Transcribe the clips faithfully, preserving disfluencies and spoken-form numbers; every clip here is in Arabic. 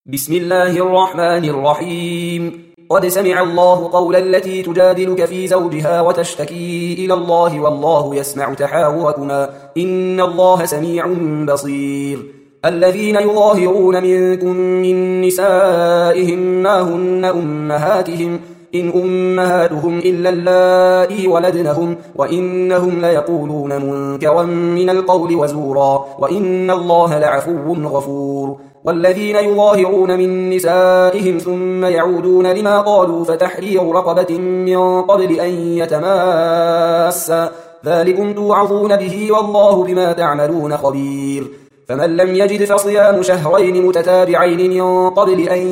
بسم الله الرحمن الرحيم. قد سمع الله قول التي تجادلك في زوجها وتشتكي إلى الله والله يسمع تحاوركما إن الله سميع بصير. الذين يظاهرون منكم من نسائهم ما هن أمهاتهم إن أمهاتهم إلا اللائي ولدنهم وإنهم ليقولون منكرا من القول وزورا وإن الله لعفو غفور. والذين يظاهرون من نسائهم ثم يعودون لما قالوا فتحرير رقبة من قبل أن يتماسا ذلكم توعظون به والله بما تعملون خبير. فمن لم يجد فصيام شهرين متتابعين من قبل أن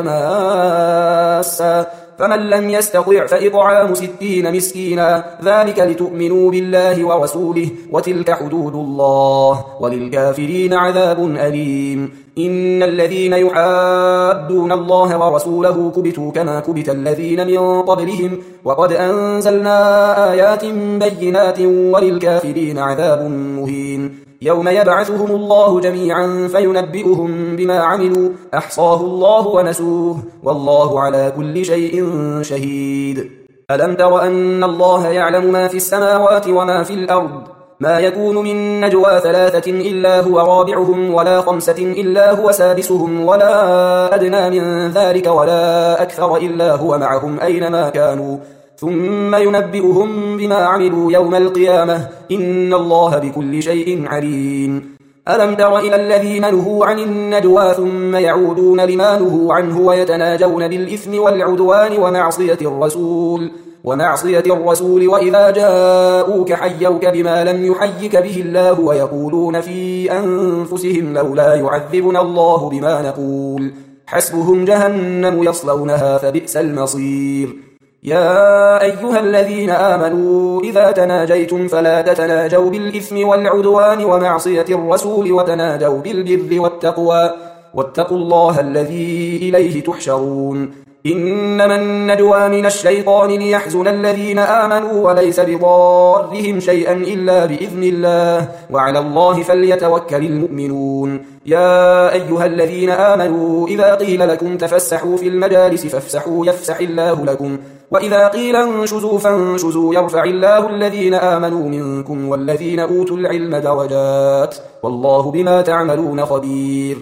يتماسا فمن لم يستطع فإطعام ستين مسكينا ذلك لتؤمنوا بالله ورسوله وتلك حدود الله وللكافرين عذاب أليم. إن الذين يحادون الله ورسوله كبتوا كما كبت الذين من قبلهم وقد أنزلنا آيات بينات وللكافرين عذاب مهين. يوم يبعثهم الله جميعا فينبئهم بما عملوا أحصاه الله ونسوه والله على كل شيء شهيد. ألم تر أن الله يعلم ما في السماوات وما في الأرض ما يكون من نجوى ثلاثة إلا هو رابعهم ولا خمسة إلا هو سادسهم ولا أدنى من ذلك ولا أكثر إلا هو معهم أينما كانوا ثم ينبئهم بما عملوا يوم القيامة إن الله بكل شيء عليم. ألم تر إلى الذين نهوا عن النجوى ثم يعودون لما نهوا عنه ويتناجون بالإثم والعدوان ومعصية الرسول ومعصية الرسول وإذا جاءوك حيوك بما لم يحيك به الله ويقولون في أنفسهم لولا يعذبنا الله بما نقول حسبهم جهنم يصلونها فبئس المصير. يا أيها الذين آمنوا إذا تناجيتم فلا تتناجوا بالإثم والعدوان ومعصية الرسول وتناجوا بالبر والتقوى واتقوا الله الذي إليه تحشرون. إنما النجوى من الشيطان ليحزن الذين آمنوا وليس بضارهم شيئا إلا بإذن الله وعلى الله فليتوكل المؤمنون. يا أيها الذين آمنوا إذا قيل لكم تفسحوا في المجالس فافسحوا يفسح الله لكم وإذا قيل انشزوا فانشزوا يرفع الله الذين آمنوا منكم والذين أوتوا العلم درجات والله بما تعملون خبير.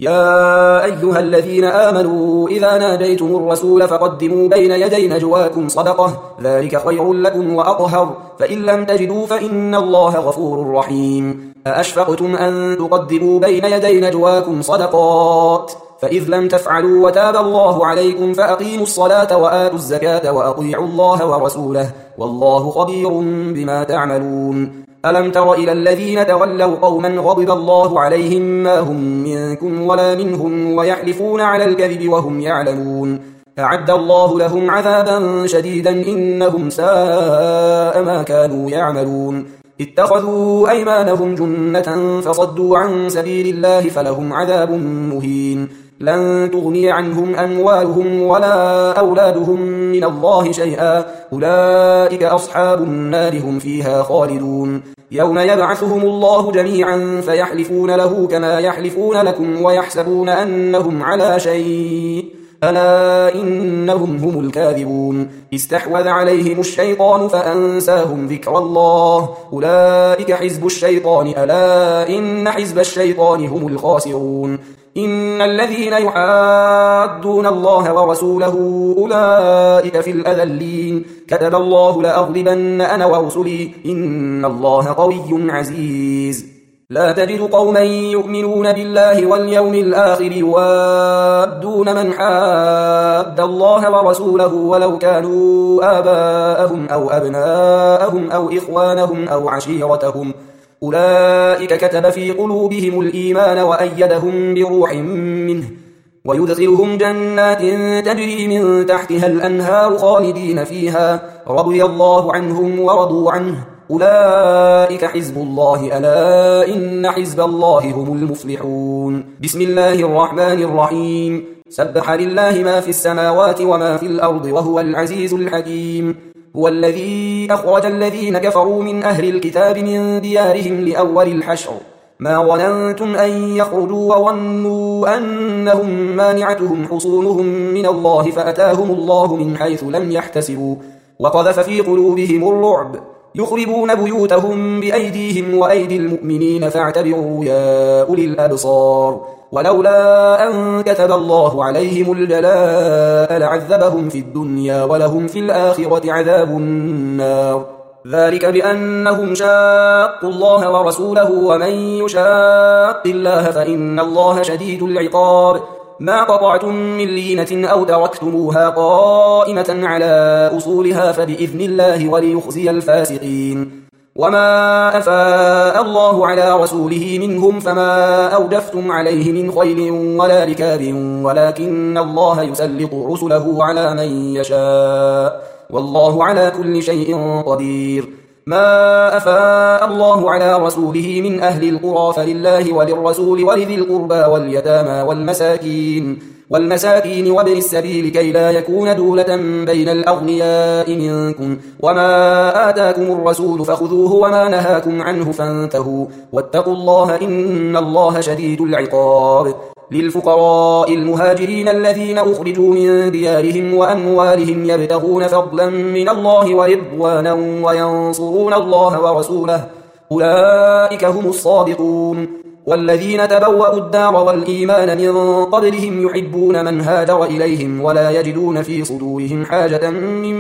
يا أيها الذين آمنوا إذا ناديتم الرسول فقدموا بين يدي نجواكم صدقة ذلك خير لكم وأطهر فإن لم تجدوا فإن الله غفور رحيم. أأشفقتم أن تقدموا بين يدي نجواكم صدقات فإذ لم تفعلوا وتاب الله عليكم فأقيموا الصلاة وآتوا الزكاة وأطيعوا الله ورسوله والله خبير بما تعملون. ألم تر إلى الذين تولوا قوما غضب الله عليهم ما هم منكم ولا منهم ويحلفون على الكذب وهم يعلمون أعد الله لهم عذابا شديدا إنهم ساء ما كانوا يعملون. اتخذوا أيمانهم جنة فصدوا عن سبيل الله فلهم عذاب مهين. لن تغني عنهم أموالهم ولا أولادهم من الله شيئا أولئك أصحاب النار هم فيها خالدون. يوم يبعثهم الله جميعا فيحلفون له كما يحلفون لكم ويحسبون أنهم على شيء ألا إنهم هم الكاذبون. استحوذ عليهم الشيطان فأنساهم ذكر الله أولئك حزب الشيطان ألا إن حزب الشيطان هم الخاسرون. إن الذين يحادون الله ورسوله أولئك في الأذلين كتب الله لأغلبن أنا ورسلي إن الله قوي عزيز. لا تجد قوما يؤمنون بالله واليوم الآخر يوادون من حاد الله ورسوله ولو كانوا آباءهم أو أبناءهم أو إخوانهم أو عشيرتهم أولئك كتب في قلوبهم الإيمان وأيدهم بروح منه ويدخلهم جنات تجري من تحتها الأنهار خالدين فيها رضي الله عنهم ورضوا عنه أولئك حزب الله ألا إن حزب الله هم المفلحون. بسم الله الرحمن الرحيم. سبح لله ما في السماوات وما في الأرض وهو العزيز الحكيم. هو الذي أخرج الذين كفروا من أهل الكتاب من ديارهم لأول الحشر ما ظننتم أن يخرجوا وظنوا أنهم مانعتهم حصونهم من الله فأتاهم الله من حيث لم يحتسبوا وقذف في قلوبهم الرعب يخربون بيوتهم بأيديهم وأيدي المؤمنين فاعتبروا يا أولي الأبصار ولولا أن كتب الله عليهم الجلاء لعذبهم في الدنيا ولهم في الآخرة عذاب النار ذلك بأنهم شاقوا الله ورسوله ومن يشاق الله فإن الله شديد العقاب ما قطعتم من لينة أو تركتموها قائمة على أصولها فبإذن الله وليخزي الفاسقين وما أفاء الله على رسوله منهم فما أوجفتم عليه من خيل ولا ركاب ولكن الله يسلط رسله على من يشاء والله على كل شيء قدير ما أفاء الله على رسوله من أهل القرى فلله وللرسول ولذي القربى واليتامى والمساكين والمساكين وابن السبيل كي لا يكون دولة بين الأغنياء منكم وما آتاكم الرسول فخذوه وما نهاكم عنه فانتهوا واتقوا الله إن الله شديد العقاب للفقراء المهاجرين الذين أخرجوا من ديارهم وأموالهم يبتغون فضلا من الله ورضوانا وينصرون الله ورسوله أولئك هم الصادقون والذين تبوأوا الدار والإيمان من قبلهم يحبون من هاجر إليهم ولا يجدون في صدورهم حاجة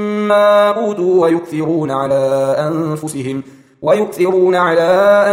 مما أوتوا ويؤثرون على أنفسهم ويؤثرون على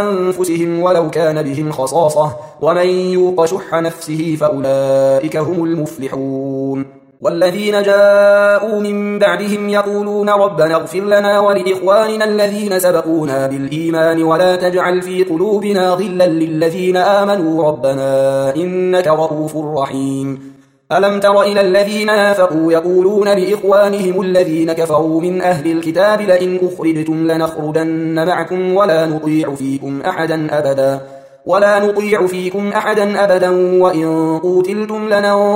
أنفسهم ولو كان بهم خصاصة ومن يوق شح نفسه فأولئك هم المفلحون والذين جاءوا من بعدهم يقولون ربنا اغفر لنا ولإخواننا الذين سبقونا بالإيمان ولا تجعل في قلوبنا غلا للذين آمنوا ربنا إنك رؤوف رحيم ألم تر إلى الذين نافقوا يقولون لإخوانهم الذين كفروا من أهل الكتاب لئن أخرجتم لنخرجن معكم ولا نطيع فيكم أحدا أبدا ولا نطيع فيكم أحدا أبدا وإن قوتلتم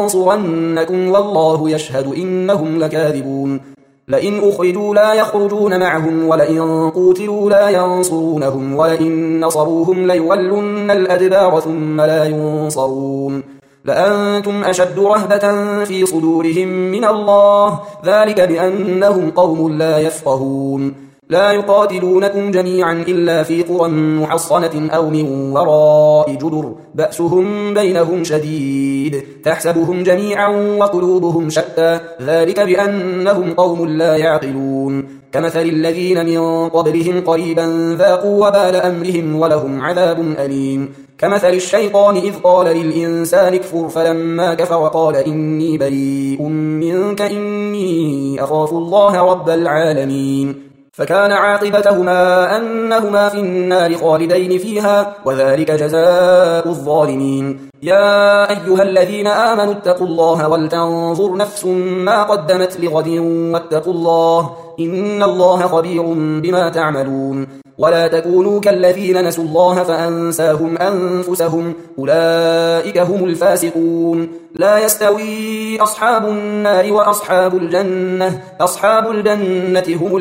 لننصرنكم والله يشهد إنهم لكاذبون لئن أخرجوا لا يخرجون معهم ولئن قوتلوا لا ينصرونهم ولئن نصروهم ليولن الأدبار ثم لا ينصرون لأنتم أشد رهبة في صدورهم من الله ذلك بأنهم قوم لا يفقهون لا يقاتلونكم جميعا إلا في قرى محصنة أو من وراء جدر بأسهم بينهم شديد تحسبهم جميعا وقلوبهم شتى ذلك بأنهم قوم لا يعقلون كمثل الذين من قبلهم قريبا ذاقوا وبال أمرهم ولهم عذاب أليم كمثل الشيطان إذ قال للإنسان اكفر فلما كفر قال إني بريء منك إني أخاف الله رب العالمين فكان عاقبتهما أنهما في النار خالدين فيها وذلك جزاء الظالمين يا أيها الذين آمنوا اتقوا الله ولتنظر نفس ما قدمت لغد واتقوا الله إن الله خبير بما تعملون ولا تكونوا كالذين نسوا الله فأنساهم أنفسهم أولئك هم الفاسقون لا يستوي أصحاب النار وأصحاب الجنة أصحاب الجنة هم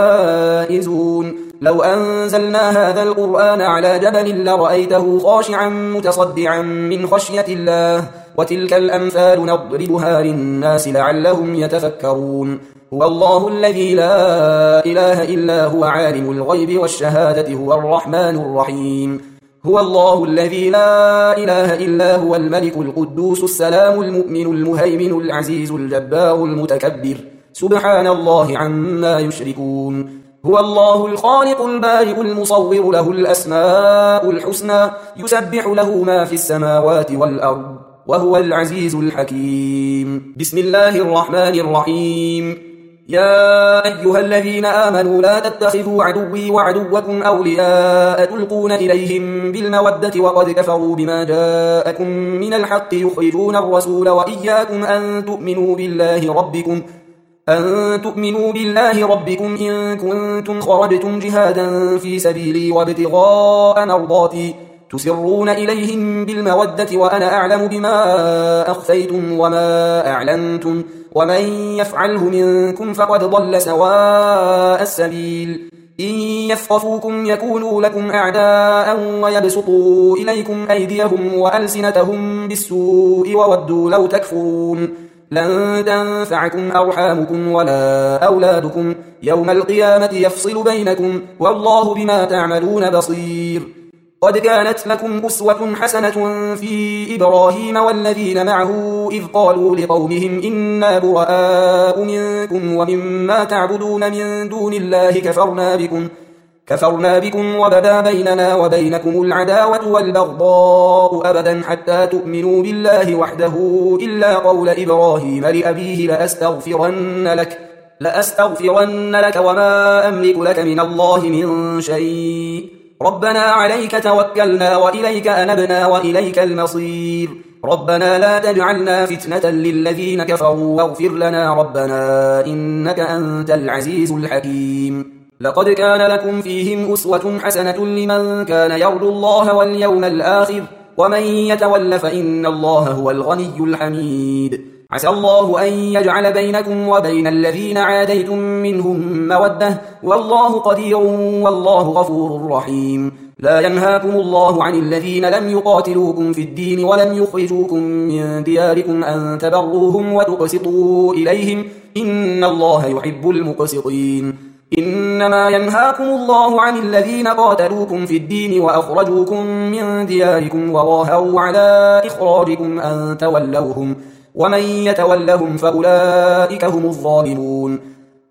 الفائزون لو أنزلنا هذا القرآن على جبل لرأيته خاشعا متصدعا من خشية الله وتلك الأمثال نضربها للناس لعلهم يتفكرون هو الله الذي لا إله إلا هو عالم الغيب والشهادة هو الرحمن الرحيم هو الله الذي لا إله إلا هو الملك القدوس السلام المؤمن المهيمن العزيز الجبار المتكبر سبحان الله عما يشركون هو الله الخالق البارئ المصور له الأسماء الحسنى يسبح له ما في السماوات والأرض وهو العزيز الحكيم بسم الله الرحمن الرحيم يا أيها الذين آمنوا لا تتخذوا عدوي وعدوكم أولياء تلقون إليهم بالمودة وقد كفروا بما جاءكم من الحق يخرجون الرسول وإياكم أن تؤمنوا بالله ربكم أن تؤمنوا بالله ربكم إن كنتم خرجتم جهادا في سبيلي وابتغاء مرضاتي تسرون إليهم بالمودة وأنا أعلم بما أخفيتم وما أعلنتم ومن يفعله منكم فقد ضل سواء السبيل إن يثقفوكم يكونوا لكم أعداء ويبسطوا إليكم أيديهم وألسنتهم بالسوء وودوا لو تكفرون لن تنفعكم أرحامكم ولا أولادكم يوم القيامة يفصل بينكم والله بما تعملون بصير قد كانت لكم أسوة حسنة في إبراهيم والذين معه إذ قالوا لقومهم إنا براء منكم ومما تعبدون من دون الله كفرنا بكم كفرنا بكم وبدا بيننا وبينكم العداوة والبغضاء أبدا حتى تؤمنوا بالله وحده إلا قول إبراهيم لأبيه لأستغفرن لك لأستغفرن لك وما أملك لك من الله من شيء ربنا عليك توكلنا وإليك أنبنا وإليك المصير ربنا لا تجعلنا فتنة للذين كفروا واغفر لنا ربنا إنك أنت العزيز الحكيم لقد كان لكم فيهم أسوة حسنة لمن كان يرجو الله واليوم الآخر ومن يتول فإن الله هو الغني الحميد عسى الله أن يجعل بينكم وبين الذين عاديتم منهم مودة والله قدير والله غفور رحيم لا ينهاكم الله عن الذين لم يقاتلوكم في الدين ولم يخرجوكم من دياركم أن تبروهم وتقسطوا إليهم إن الله يحب المقسطين إنما ينهاكم الله عن الذين قاتلوكم في الدين وأخرجوكم من دياركم وظاهروا على إخراجكم أن تولوهم ومن يتولهم فأولئك هم الظالمون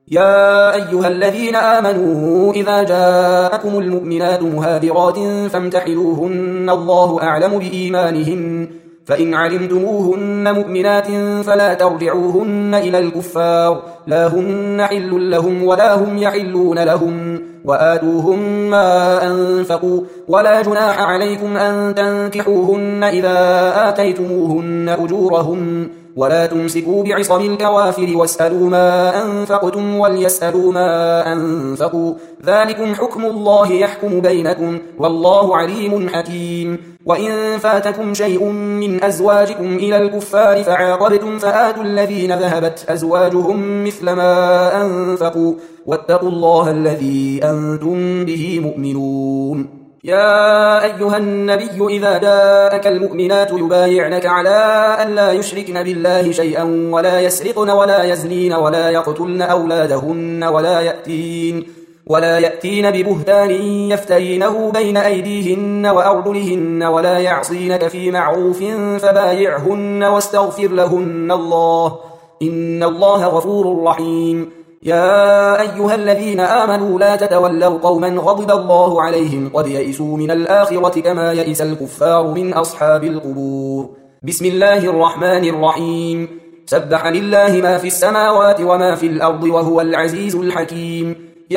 يا أيها الذين آمنوا إذا جاءكم المؤمنات مهاجرات فامتحنوهن الله أعلم بإيمانهن فإن علمتموهن مؤمنات فلا ترجعوهن إلى الكفار لا هن حل لهم ولا هم يحلون لهم وآتوهم ما أنفقوا ولا جناح عليكم أن تنكحوهن إذا آتيتموهن أجورهن ولا تمسكوا بعصم الكوافر واسألوا ما أنفقتم وليسألوا ما أنفقوا ذلكم حكم الله يحكم بينكم والله عليم حكيم وإن فاتكم شيء من أزواجكم إلى الكفار فعاقبتم فآتوا الذين ذهبت أزواجهم مثل ما أنفقوا واتقوا الله الذي أنتم به مؤمنون يا أيها النبي إذا جاءك المؤمنات يبايعنك على أن لا يشركن بالله شيئا ولا يسرقن ولا يزنين ولا يقتلن أولادهن ولا يأتين ولا يأتين ببهتان يفترينه بين أيديهن وأرجلهن ولا يعصينك في معروف فبايعهن واستغفر لهن الله إن الله غفور رحيم يا أيها الذين آمنوا لا تتولوا قوما غضب الله عليهم قد يئسوا من الآخرة كما يئس الكفار من أصحاب القبور بسم الله الرحمن الرحيم سبح لله ما في السماوات وما في الأرض وهو العزيز الحكيم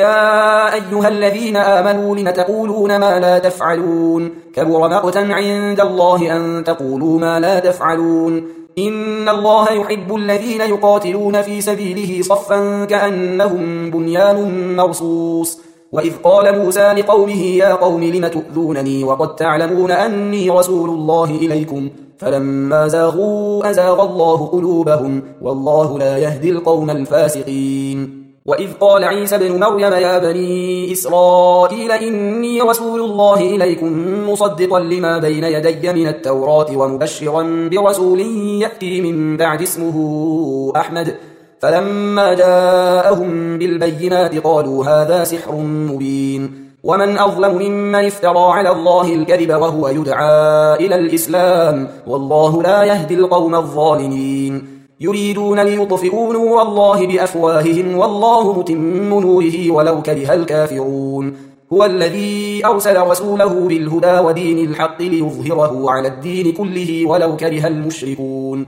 يا أيها الذين آمنوا لم تقولون ما لا تفعلون كبر مقتا عند الله أن تقولوا ما لا تفعلون إن الله يحب الذين يقاتلون في سبيله صفا كأنهم بنيان مرصوص وإذ قال موسى لقومه يا قوم لم تؤذونني وقد تعلمون أني رسول الله إليكم فلما زاغوا أزاغ الله قلوبهم والله لا يهدي القوم الفاسقين وإذ قال عيسى بن مريم يا بني إسرائيل إني رسول الله إليكم مصدقا لما بين يدي من التوراة ومبشرا برسول يأتي من بعد اسمه أحمد فلما جاءهم بالبينات قالوا هذا سحر مبين ومن أظلم ممن افترى على الله الكذب وهو يدعى إلى الإسلام والله لا يهدي القوم الظالمين يريدون ليطفئوا نور الله بأفواههم والله متم نوره ولو كره الكافرون هو الذي أرسل رسوله بالهدى ودين الحق ليظهره على الدين كله ولو كره المشركون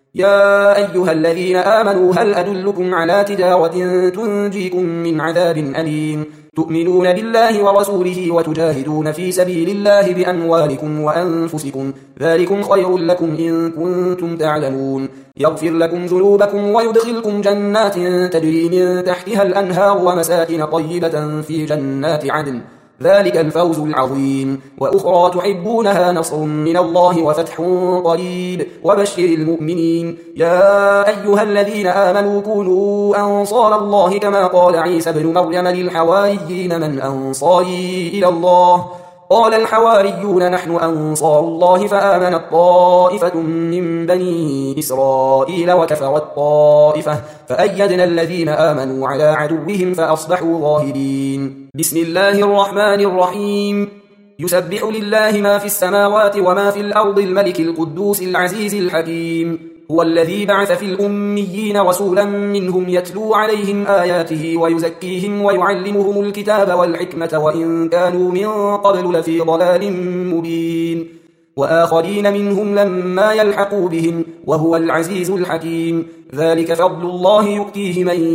يا أيها الذين آمنوا هل أدلكم على تجارة تنجيكم من عذاب أليم تؤمنون بالله ورسوله وتجاهدون في سبيل الله بأموالكم وأنفسكم ذلكم خير لكم إن كنتم تعلمون يغفر لكم ذنوبكم ويدخلكم جنات تجري من تحتها الأنهار ومساكن طيبة في جنات عدن ذلك الفوز العظيم. وأخرى تحبونها نصر من الله وفتح قريب وبشر المؤمنين. يا أيها الذين آمنوا كونوا أنصار الله كما قال عيسى بن مريم للحواريين من أنصاري إلى الله؟ قال الحواريون نحن أنصار الله فآمنت طائفة من بني إسرائيل وكفرت طائفة فأيدنا الذين آمنوا على عدوهم فأصبحوا ظاهرين. بسم الله الرحمن الرحيم. يسبح لله ما في السماوات وما في الأرض الملك القدوس العزيز الحكيم. هو الذي بعث في الأميين رسولا منهم يتلو عليهم آياته ويزكيهم ويعلمهم الكتاب والحكمة وإن كانوا من قبل لفي ضلال مبين. وآخرين منهم لما يلحقوا بهم وهو العزيز الحكيم. ذلك فضل الله يؤتيه من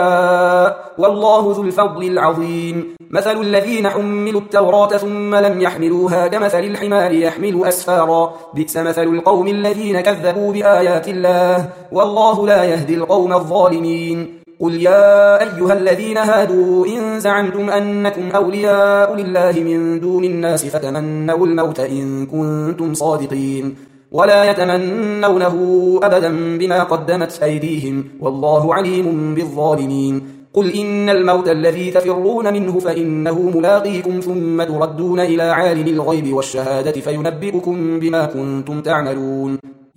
يشاء والله ذو الفضل العظيم. مثل الذين حملوا التوراة ثم لم يحملوها كمثل الحمار يحمل أسفارا بئس مثل القوم الذين كذبوا بآيات الله والله لا يهدي القوم الظالمين. قل يا أيها الذين هادوا إن زعمتم أنكم أولياء لله من دون الناس فتمنوا الموت إن كنتم صادقين ولا يتمنونه أبدا بما قدمت أيديهم والله عليم بالظالمين. قل إن الموت الذي تفرون منه فإنه ملاقيكم ثم تردون إلى عالم الغيب والشهادة فينبئكم بما كنتم تعملون.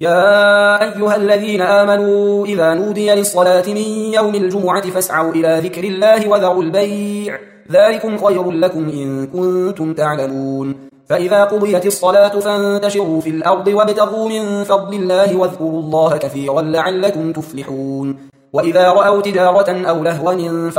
يا أيها الذين آمنوا إذا نودي للصلاة من يوم الجمعة فاسعوا إلى ذكر الله وذروا البيع ذلكم خير لكم إن كنتم تعلمون. فإذا قضيت الصلاة فانتشروا في الأرض وابتغوا من فضل الله واذكروا الله كثيرا لعلكم تفلحون. وإذا رأوا تجارة أو لهوا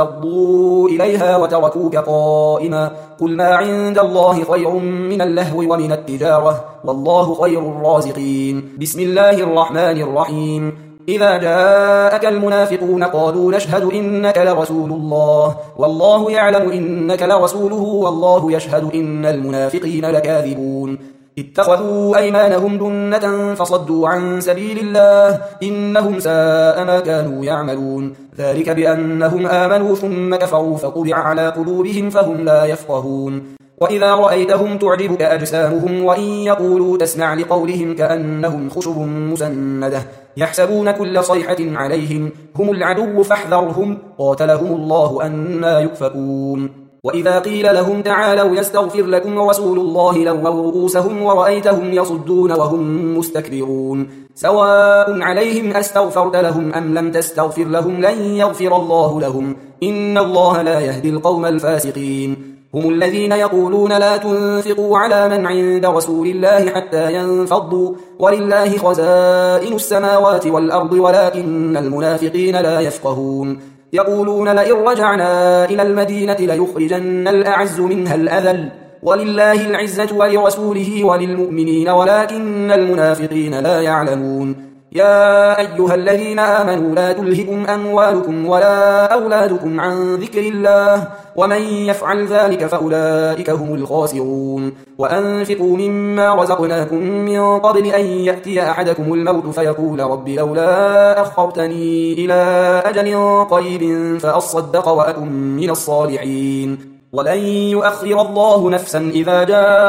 انفضوا إليها وتركوك قائما قل ما عند الله خير من اللهو ومن التجارة والله خير الرازقين. بسم الله الرحمن الرحيم. إذا جاءك المنافقون قالوا نشهد إنك لرسول الله والله يعلم إنك لرسوله والله يشهد إن المنافقين لكاذبون. اتخذوا أيمانهم جنة فصدوا عن سبيل الله إنهم ساء ما كانوا يعملون. ذلك بأنهم آمنوا ثم كفروا فطبع على قلوبهم فهم لا يفقهون. وإذا رأيتهم تعجبك أجسامهم وإن يقولوا تسمع لقولهم كأنهم خشب مسندة يحسبون كل صيحة عليهم هم العدو فاحذرهم قاتلهم الله أنى يؤفكون. وإذا قيل لهم تعالوا يستغفر لكم رسول الله لووا رؤوسهم ورأيتهم يصدون وهم مستكبرون. سواء عليهم أستغفرت لهم أم لم تستغفر لهم لن يغفر الله لهم إن الله لا يهدي القوم الفاسقين. هم الذين يقولون لا تنفقوا على من عند رسول الله حتى ينفضوا ولله خزائن السماوات والأرض ولكن المنافقين لا يفقهون. يقولون لئن رجعنا إلى المدينة ليخرجن الأعز منها الأذل ولله العزة ولرسوله وللمؤمنين ولكن المنافقين لا يعلمون. يا أيها الذين آمنوا لا تلهكم أموالكم ولا أولادكم عن ذكر الله ومن يفعل ذلك فأولئك هم الخاسرون. وأنفقوا مما رزقناكم من قبل أن يأتي أحدكم الموت فيقول رب لولا أخرتني إلى أجل قريب فأصدق وأكن من الصالحين ولن يؤخر الله نفسا إذا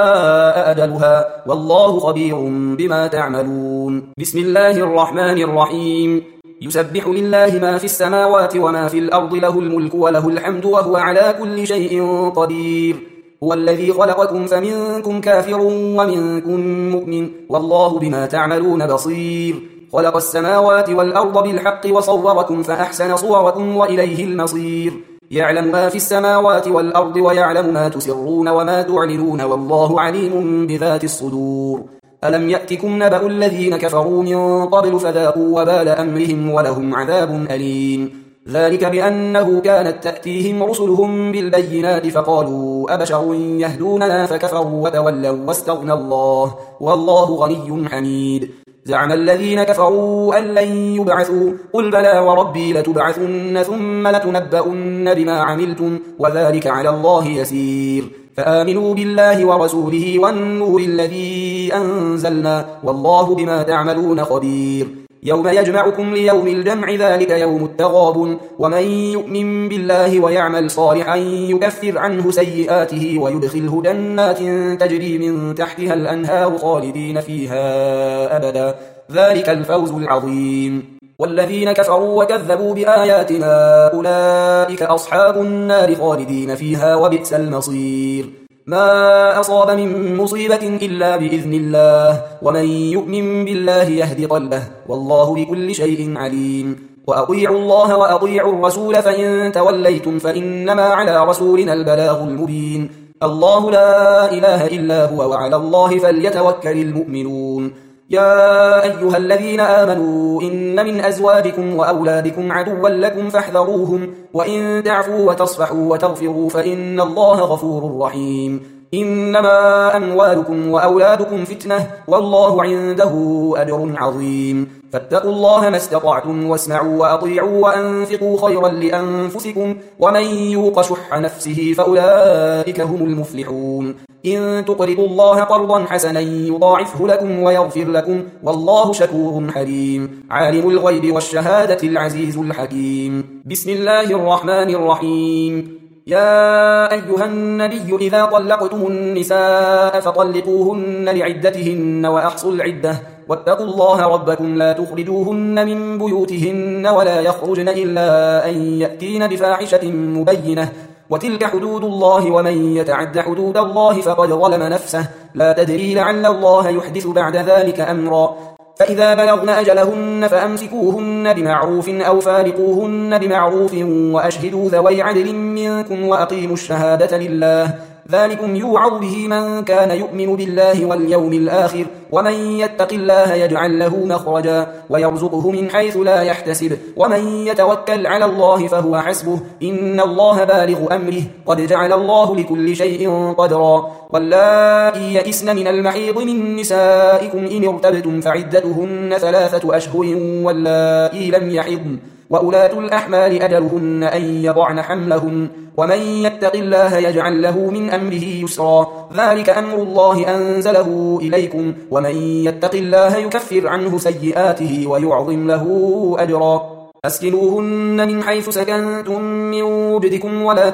جاء أجلها والله خبير بما تعملون. بسم الله الرحمن الرحيم. يسبح لله ما في السماوات وما في الأرض له الملك وله الحمد وهو على كل شيء قدير. هو الذي خلقكم فمنكم كافر ومنكم مؤمن والله بما تعملون بصير. خلق السماوات والأرض بالحق وصوركم فأحسن صوركم وإليه المصير. يعلم ما في السماوات والأرض ويعلم ما تسرون وما تعلنون والله عليم بذات الصدور. ألم يأتكم نبأ الذين كفروا من قبل فذاقوا وبال أمرهم ولهم عذاب أليم. ذلك بأنه كانت تأتيهم رسلهم بالبينات فقالوا أبشر يهدوننا فكفروا وتولوا واستغنى الله والله غني حميد. زعم الذين كفروا أن لن يبعثوا قل بلى وربي لتبعثن ثم لتنبؤن بما عملتم وذلك على الله يسير. فآمنوا بالله ورسوله والنور الذي أنزلنا والله بما تعملون خبير. يوم يجمعكم ليوم الجمع ذلك يوم التغابن ومن يؤمن بالله ويعمل صالحا يكفر عنه سيئاته ويدخله جنات تجري من تحتها الأنهار خالدين فيها أبدا ذلك الفوز العظيم والذين كفروا وكذبوا بآياتنا أولئك أصحاب النار خالدين فيها وبئس المصير ما أصاب من مصيبة إلا بإذن الله ومن يؤمن بالله يهد قلبه والله بكل شيء عليم وأطيعوا الله وأطيعوا الرسول فإن توليتم فإنما على رسولنا البلاغ المبين الله لا إله إلا هو وعلى الله فليتوكل المؤمنون يا أيها الذين آمنوا إن من أزواجكم وأولادكم عدوا لكم فاحذروهم وإن تعفوا وتصفحوا وتغفروا فإن الله غفور رحيم إنما أموالكم وأولادكم فتنة والله عنده أجر عظيم فاتقوا الله ما استطعتم واسمعوا وأطيعوا وأنفقوا خيرا لأنفسكم ومن يوق شح نفسه فأولئك هم المفلحون إن تقرضوا الله قرضا حسنا يضاعفه لكم ويغفر لكم والله شكور حليم عالم الغيب والشهادة العزيز الحكيم بسم الله الرحمن الرحيم يا أيها النبي إذا طلقتم النساء فطلقوهن لعدتهن وأحصوا العدة واتقوا الله ربكم لا تخرجوهن من بيوتهن ولا يخرجن إلا أن يأتين بفاحشة مبينة وتلك حدود الله ومن يتعد حدود الله فقد ظلم نفسه لا تدري لعل الله يحدث بعد ذلك أمرا فإذا بلغن أجلهن فأمسكوهن بمعروف أو فارقوهن بمعروف وأشهدوا ذوي عدل منكم وأقيموا الشهادة لله ذلكم يوعظ به من كان يؤمن بالله واليوم الآخر ومن يتق الله يجعل له مخرجا ويرزقه من حيث لا يحتسب ومن يتوكل على الله فهو حسبه إن الله بالغ أمره قد جعل الله لكل شيء قدرا واللائي يئسن من المحيض من نسائكم إن ارتبتم فعدتهن ثلاثة أشهر واللائي لم يحضن وأولاة الأحمال أجلهن أن يضعن حملهن ومن يتق الله يجعل له من أمره يسرا ذلك أمر الله أنزله إليكم ومن يتق الله يكفر عنه سيئاته ويعظم له أجرا أسكنوهن من حيث سكنتم من وجدكم ولا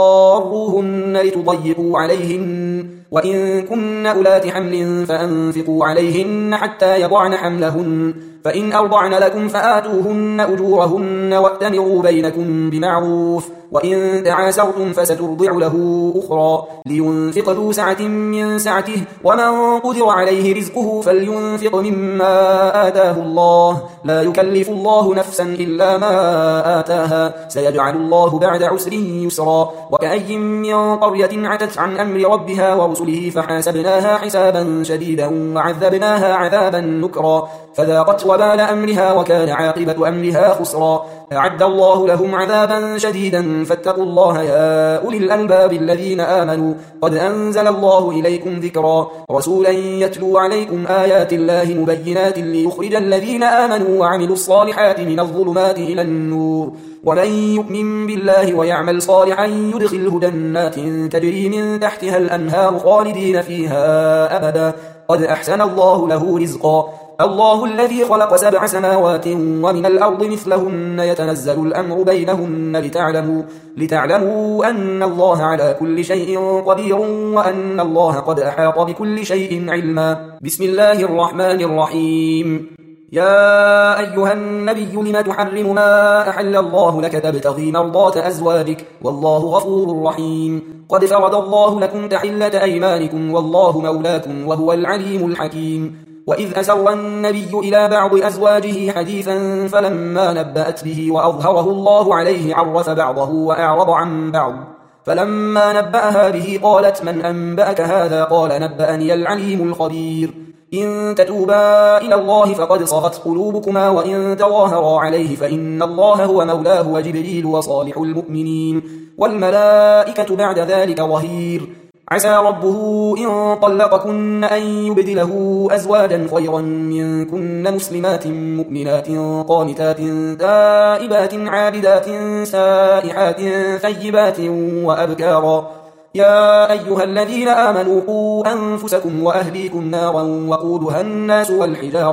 تضاروهن لتضيقوا عليهن وإن كن أولات حمل فأنفقوا عليهن حتى يضعن حملهن فإن أرضعن لكم فآتوهن أجورهن واتمروا بينكم بمعروف وإن تعاسرتم فسترضع له أخرى لينفق ذو سعة من سعته ومن قدر عليه رزقه فلينفق مما آتاه الله لا يكلف الله نفسا إلا ما آتاها سيجعل الله بعد عسر يسرا وكأي من قرية عتت عن أمر ربها ورسله فحاسبناها حسابا شديدا وعذبناها عذابا نكرا فذاقت وبال أمرها وكان عاقبة أمرها خسرا أعد الله لهم عذابا شديدا فاتقوا الله يا أولي الألباب الذين آمنوا قد أنزل الله إليكم ذكرا رسولا يتلو عليكم آيات الله مبينات ليخرج الذين آمنوا وعملوا الصالحات من الظلمات إلى النور ومن يؤمن بالله ويعمل صالحا يدخله جنات تجري من تحتها الأنهار خالدين فيها أبدا قد أحسن الله له رزقا الله الذي خلق سبع سماوات ومن الأرض مثلهن يتنزل الأمر بينهن لتعلموا, لتعلموا أن الله على كل شيء قدير وأن الله قد أحاط بكل شيء علما بسم الله الرحمن الرحيم يا أيها النبي لم تحرم ما أحل الله لك تبتغي مرضات أزواجك والله غفور رحيم قد فرض الله لكم تحلة أيمانكم والله مولاكم وهو العليم الحكيم وإذ أسر النبي إلى بعض أزواجه حديثا فلما نبأت به وأظهره الله عليه عرف بعضه وأعرض عن بعض فلما نبأها به قالت من أنبأك هذا قال نبأني العليم الخبير إن تتوبا إلى الله فقد صغت قلوبكما وإن تظاهرا عليه فإن الله هو مولاه وجبريل وصالح المؤمنين والملائكة بعد ذلك ظهير عسى ربه إن طلقكن أن يبدله أزواجا خيرا منكن مسلمات مؤمنات قانتات تائبات عابدات سائحات ثيبات وأبكارا يا أيها الذين آمنوا قوا أنفسكم وأهليكم نارا وقودها الناس والحجارة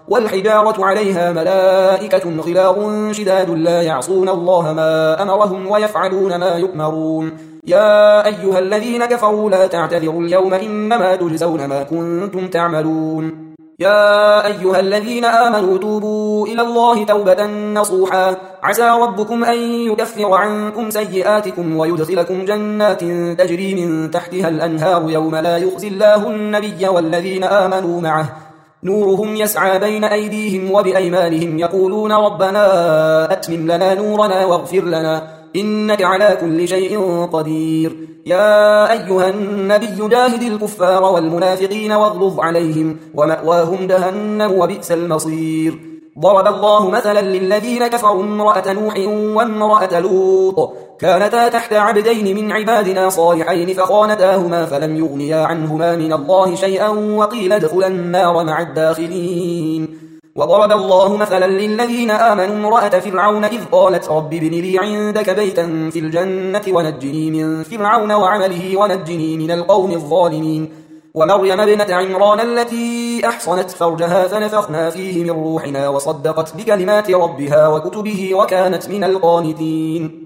والحجارة عليها ملائكة غلاظ شداد لا يعصون الله ما أمرهم ويفعلون ما يؤمرون يا أيها الذين كفروا لا تعتذروا اليوم إنما تجزون ما كنتم تعملون يا أيها الذين آمنوا توبوا إلى الله توبة نصوحا عسى ربكم أن يكفر عنكم سيئاتكم ويدخلكم جنات تجري من تحتها الأنهار يوم لا يخزي الله النبي والذين آمنوا معه نورهم يسعى بين أيديهم وبأيمانهم يقولون ربنا أتمم لنا نورنا واغفر لنا إنك على كل شيء قدير يا أيها النبي جاهد الكفار والمنافقين واغلظ عليهم ومأواهم جهنم وبئس المصير ضرب الله مثلا للذين كفروا امرأة نوح وامرأة لوط كانتا تحت عبدين من عبادنا صالحين فخانتاهما فلم يغنيا عنهما من الله شيئا وقيل ادخلا النار مع الداخلين وضرب الله مثلا للذين آمنوا امرأة فرعون إذ قالت رب ابن لي عندك بيتا في الجنة ونجني من فرعون وعمله ونجني من القوم الظالمين ومريم ابنة عمران التي أحصنت فرجها فنفخنا فيه من روحنا وصدقت بكلمات ربها وكتبه وكانت من القانتين